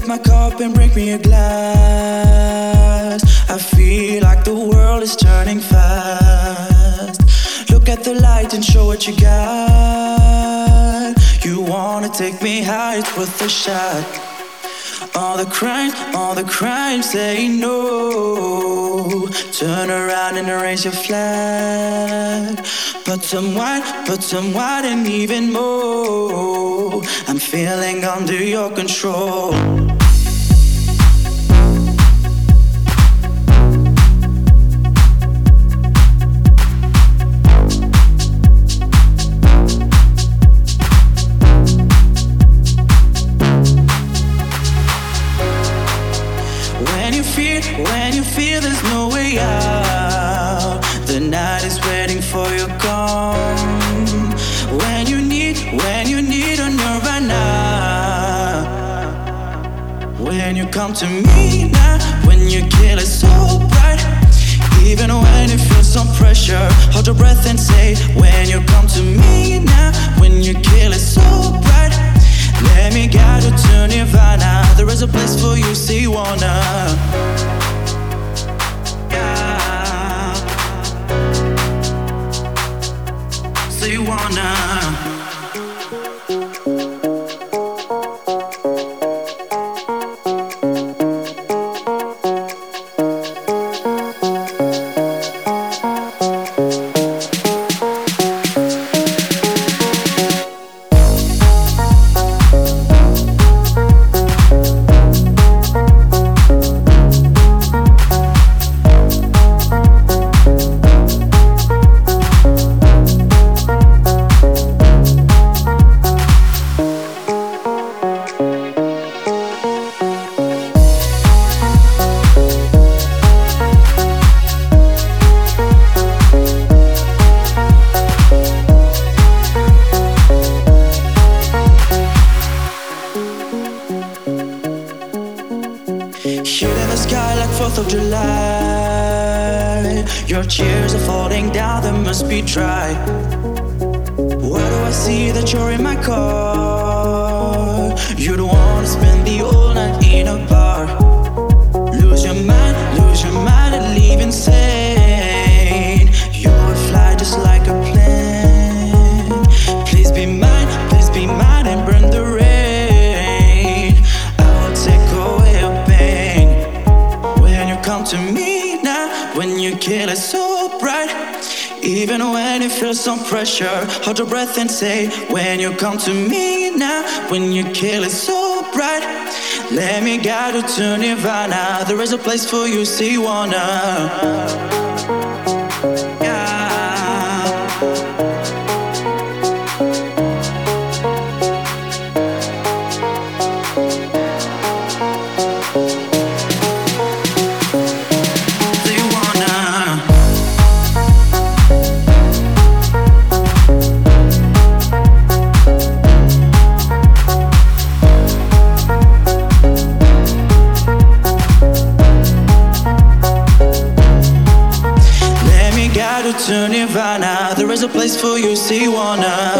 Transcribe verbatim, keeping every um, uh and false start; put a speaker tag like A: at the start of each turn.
A: up my cup and bring me a glass. I feel like the world is turning fast. Look at the light and show what you got. You wanna take me high, it's worth a shot. All the crimes, all the crimes say no. Turn around and raise your flag. Put some white, put some white and even more. I'm feeling under your control. When you feel there's no way out, the night is waiting for your come. When you need, when you need a nirvana. When you come to me now, when you kill it so bright. Even when you feel some pressure, hold your breath and say, when you come to me now, when you kill it so bright. Let me guide you to nirvana. There is a place for you, so you wanna. Yeah. So you wanna. fourth of July. Your tears are falling down, they must be dry. Why do I see that you're in my car? You don't wanna spend the whole night in a bar. Lose your mind, lose your mind and leave insane. You'll fly just like a plane. Please be mine, please be mine and burn the rain. I will take away your pain. When you come to me now, when you kill it so bright. Even when you feel some pressure, hold your breath and say, when you come to me now, when you kill it so bright. Let me guide you to nirvana. There is a place for you, so you wanna. To nirvana, there is a place for you, so you wanna.